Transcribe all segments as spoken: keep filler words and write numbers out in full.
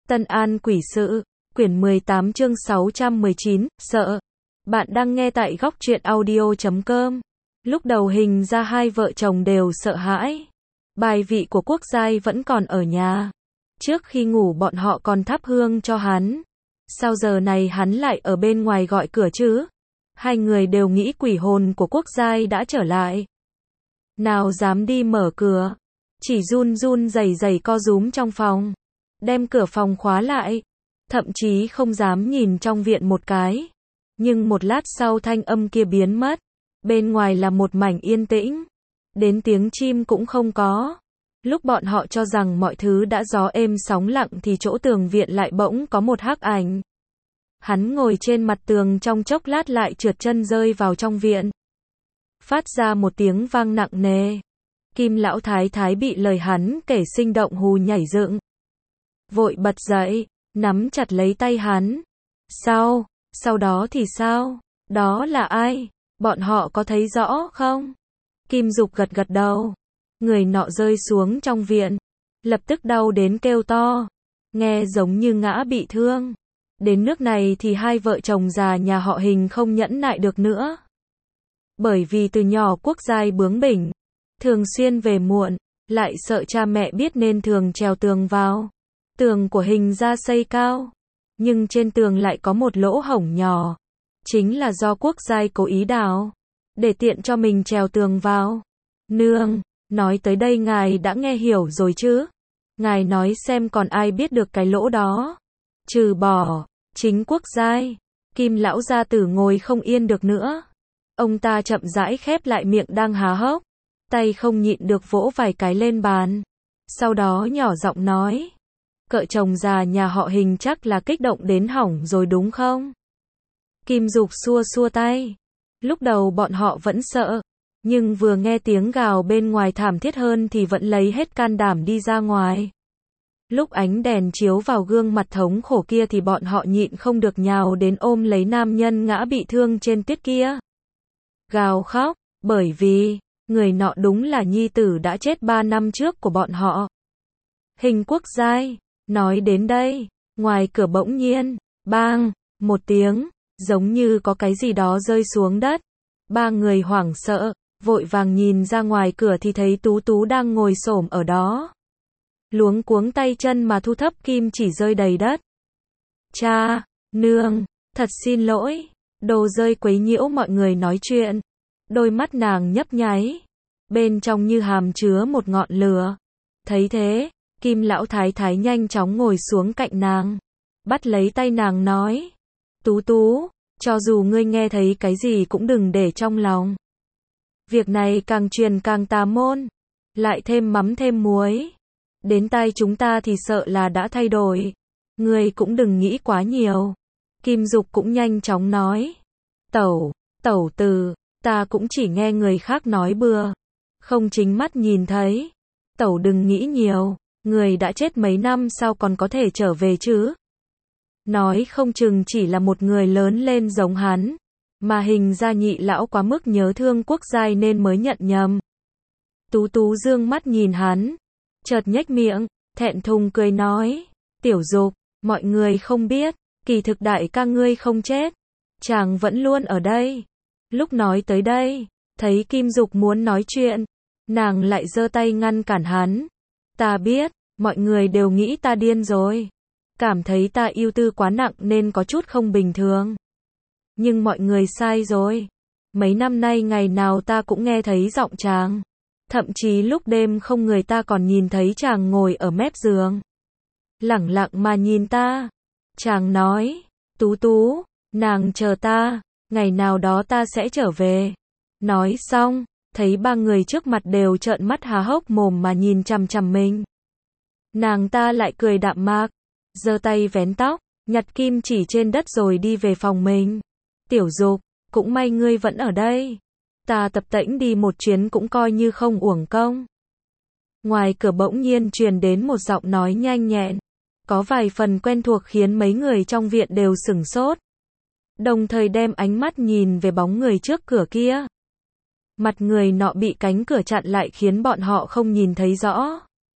Tân An Quỷ Sự, quyển mười tám chương sáu trăm mười chín, sợ. Bạn đang nghe tại góc truyện audio chấm com. Lúc đầu Hình ra hai vợ chồng đều sợ hãi. Bài vị của Quốc Giai vẫn còn ở nhà. Trước khi ngủ bọn họ còn thắp hương cho hắn. Sao giờ này hắn lại ở bên ngoài gọi cửa chứ? Hai người đều nghĩ quỷ hồn của Quốc Giai đã trở lại. Nào dám đi mở cửa. Chỉ run run rẩy rẩy co rúm trong phòng. Đem cửa phòng khóa lại. Thậm chí không dám nhìn trong viện một cái. Nhưng một lát sau thanh âm kia biến mất. Bên ngoài là một mảnh yên tĩnh. Đến tiếng chim cũng không có. Lúc bọn họ cho rằng mọi thứ đã gió êm sóng lặng thì chỗ tường viện lại bỗng có một hắc ảnh. Hắn ngồi trên mặt tường trong chốc lát lại trượt chân rơi vào trong viện. Phát ra một tiếng vang nặng nề. Kim lão thái thái bị lời hắn kể sinh động hù nhảy dựng. Vội bật dậy, nắm chặt lấy tay hắn. Sao? Sau đó thì sao? Đó là ai? Bọn họ có thấy rõ không? Kim Dục gật gật đầu. Người nọ rơi xuống trong viện. Lập tức đau đến kêu to. Nghe giống như ngã bị thương. Đến nước này thì hai vợ chồng già nhà họ Hình không nhẫn nại được nữa. Bởi vì từ nhỏ Quốc Giai bướng bỉnh. Thường xuyên về muộn. Lại sợ cha mẹ biết nên thường trèo tường vào. Tường của Hình ra xây cao. Nhưng trên tường lại có một lỗ hổng nhỏ. Chính là do Quốc Giai cố ý đào. Để tiện cho mình trèo tường vào. Nương, nói tới đây ngài đã nghe hiểu rồi chứ? Ngài nói xem còn ai biết được cái lỗ đó. Trừ bỏ, chính Quốc Giai. Kim lão gia tử ngồi không yên được nữa. Ông ta chậm rãi khép lại miệng đang há hốc. Tay không nhịn được vỗ vài cái lên bàn. Sau đó nhỏ giọng nói. Cợ chồng già nhà họ Hình chắc là kích động đến hỏng rồi đúng không? Kim Dục xua xua tay. Lúc đầu bọn họ vẫn sợ. Nhưng vừa nghe tiếng gào bên ngoài thảm thiết hơn thì vẫn lấy hết can đảm đi ra ngoài. Lúc ánh đèn chiếu vào gương mặt thống khổ kia thì bọn họ nhịn không được nhào đến ôm lấy nam nhân ngã bị thương trên tuyết kia. Gào khóc, bởi vì, người nọ đúng là nhi tử đã chết ba năm trước của bọn họ. Hình Quốc Giai. Nói đến đây, ngoài cửa bỗng nhiên, bang, một tiếng, giống như có cái gì đó rơi xuống đất. Ba người hoảng sợ, vội vàng nhìn ra ngoài cửa thì thấy Tú Tú đang ngồi xổm ở đó. Luống cuống tay chân mà thu thấp kim chỉ rơi đầy đất. Cha, nương, thật xin lỗi, đồ rơi quấy nhiễu mọi người nói chuyện. Đôi mắt nàng nhấp nháy, bên trong như hàm chứa một ngọn lửa. Thấy thế, Kim lão thái thái nhanh chóng ngồi xuống cạnh nàng, bắt lấy tay nàng nói, Tú Tú, cho dù ngươi nghe thấy cái gì cũng đừng để trong lòng. Việc này càng truyền càng tà môn, lại thêm mắm thêm muối. Đến tai chúng ta thì sợ là đã thay đổi. Ngươi cũng đừng nghĩ quá nhiều. Kim Dục cũng nhanh chóng nói, Tẩu, tẩu từ, ta cũng chỉ nghe người khác nói bừa, không chính mắt nhìn thấy. Tẩu đừng nghĩ nhiều. Người đã chết mấy năm sao còn có thể trở về chứ? Nói không chừng chỉ là một người lớn lên giống hắn. Mà Hình ra nhị lão quá mức nhớ thương Quốc Giai nên mới nhận nhầm. Tú Tú dương mắt nhìn hắn. Chợt nhếch miệng, thẹn thùng cười nói. Tiểu Dục, mọi người không biết. Kỳ thực đại ca ngươi không chết. Chàng vẫn luôn ở đây. Lúc nói tới đây, thấy Kim Dục muốn nói chuyện. Nàng lại giơ tay ngăn cản hắn. Ta biết, mọi người đều nghĩ ta điên rồi. Cảm thấy ta ưu tư quá nặng nên có chút không bình thường. Nhưng mọi người sai rồi. Mấy năm nay ngày nào ta cũng nghe thấy giọng chàng. Thậm chí lúc đêm không người ta còn nhìn thấy chàng ngồi ở mép giường. Lẳng lặng mà nhìn ta. Chàng nói, Tú Tú, nàng chờ ta, ngày nào đó ta sẽ trở về. Nói xong. Thấy ba người trước mặt đều trợn mắt há hốc mồm mà nhìn chằm chằm mình. Nàng ta lại cười đạm mạc, giơ tay vén tóc, nhặt kim chỉ trên đất rồi đi về phòng mình. Tiểu Dục, cũng may ngươi vẫn ở đây. Ta tập tễnh đi một chuyến cũng coi như không uổng công. Ngoài cửa bỗng nhiên truyền đến một giọng nói nhanh nhẹn, có vài phần quen thuộc khiến mấy người trong viện đều sửng sốt. Đồng thời đem ánh mắt nhìn về bóng người trước cửa kia. Mặt người nọ bị cánh cửa chặn lại khiến bọn họ không nhìn thấy rõ.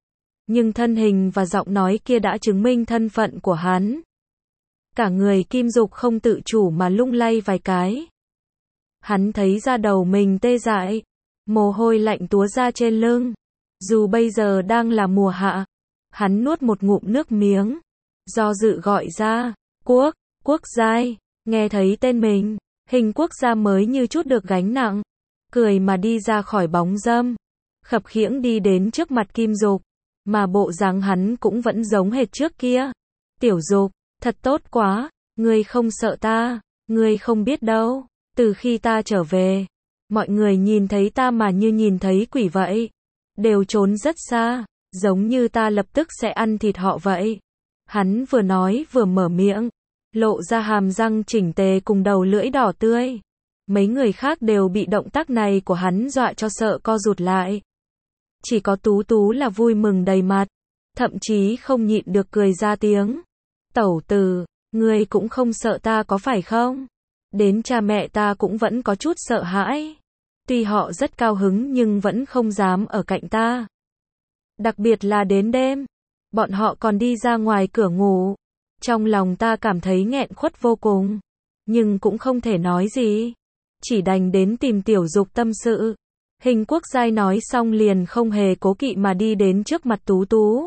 nhưng thân hình và giọng nói kia đã chứng minh thân phận của hắn. Cả người Kim Dục không tự chủ mà lung lay vài cái. Hắn thấy da đầu mình tê dại, mồ hôi lạnh túa ra trên lưng. Dù bây giờ đang là mùa hạ, hắn nuốt một ngụm nước miếng, do dự gọi ra, Quốc, Quốc Giai, nghe thấy tên mình, Hình Quốc gia mới như chút được gánh nặng, cười mà đi ra khỏi bóng râm, khập khiễng đi đến trước mặt Kim Dục, mà bộ dáng hắn cũng vẫn giống hệt trước kia. Tiểu Dục, thật tốt quá, ngươi không sợ ta, ngươi không biết đâu, từ khi ta trở về, mọi người nhìn thấy ta mà như nhìn thấy quỷ vậy, đều trốn rất xa, giống như ta lập tức sẽ ăn thịt họ vậy. Hắn vừa nói vừa mở miệng, lộ ra hàm răng chỉnh tề cùng đầu lưỡi đỏ tươi. Mấy người khác đều bị động tác này của hắn dọa cho sợ co rụt lại. Chỉ có Tú Tú là vui mừng đầy mặt, thậm chí không nhịn được cười ra tiếng. Tẩu tử, ngươi cũng không sợ ta có phải không? Đến cha mẹ ta cũng vẫn có chút sợ hãi. Tuy họ rất cao hứng nhưng vẫn không dám ở cạnh ta. Đặc biệt là đến đêm, bọn họ còn đi ra ngoài cửa ngủ. Trong lòng ta cảm thấy nghẹn khuất vô cùng, nhưng cũng không thể nói gì. Chỉ đành đến tìm Tiểu Dục tâm sự. Hình Quốc Giai nói xong liền không hề cố kỵ mà đi đến trước mặt Tú Tú.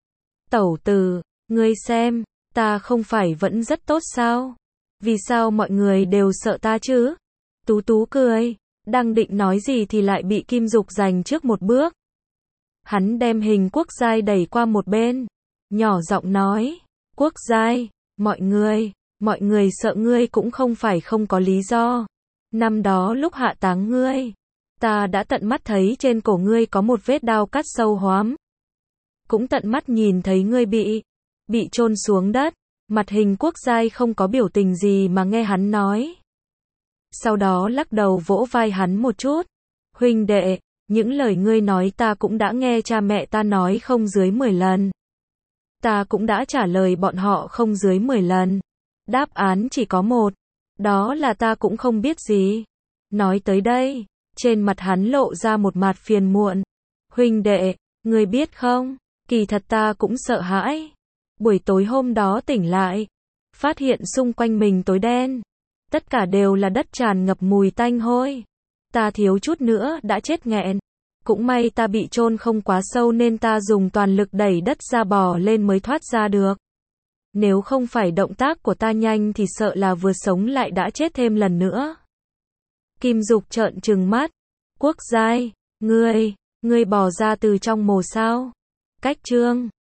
Tẩu tử, ngươi xem, ta không phải vẫn rất tốt sao? Vì sao mọi người đều sợ ta chứ? Tú Tú cười, đang định nói gì thì lại bị Kim Dục giành trước một bước. Hắn đem Hình Quốc Giai đẩy qua một bên, nhỏ giọng nói, Quốc Giai, mọi người, mọi người sợ ngươi cũng không phải không có lý do. Năm đó lúc hạ táng ngươi, ta đã tận mắt thấy trên cổ ngươi có một vết đao cắt sâu hoắm. Cũng tận mắt nhìn thấy ngươi bị, bị chôn xuống đất. Mặt Hình Quốc Giai không có biểu tình gì mà nghe hắn nói. Sau đó lắc đầu vỗ vai hắn một chút. Huynh đệ, những lời ngươi nói ta cũng đã nghe cha mẹ ta nói không dưới mười lần. Ta cũng đã trả lời bọn họ không dưới mười lần. Đáp án chỉ có một. Đó là ta cũng không biết gì. Nói tới đây, trên mặt hắn lộ ra một mặt phiền muộn. Huynh đệ, ngươi biết không, kỳ thật ta cũng sợ hãi. Buổi tối hôm đó tỉnh lại, phát hiện xung quanh mình tối đen. Tất cả đều là đất tràn ngập mùi tanh hôi. Ta thiếu chút nữa đã chết nghẹn. Cũng may ta bị chôn không quá sâu nên ta dùng toàn lực đẩy đất ra bò lên mới thoát ra được. Nếu không phải động tác của ta nhanh thì sợ là vừa sống lại đã chết thêm lần nữa. Kim Dục trợn trừng mắt. Quốc Giai, ngươi, ngươi bò ra từ trong mồ sao? Cách chương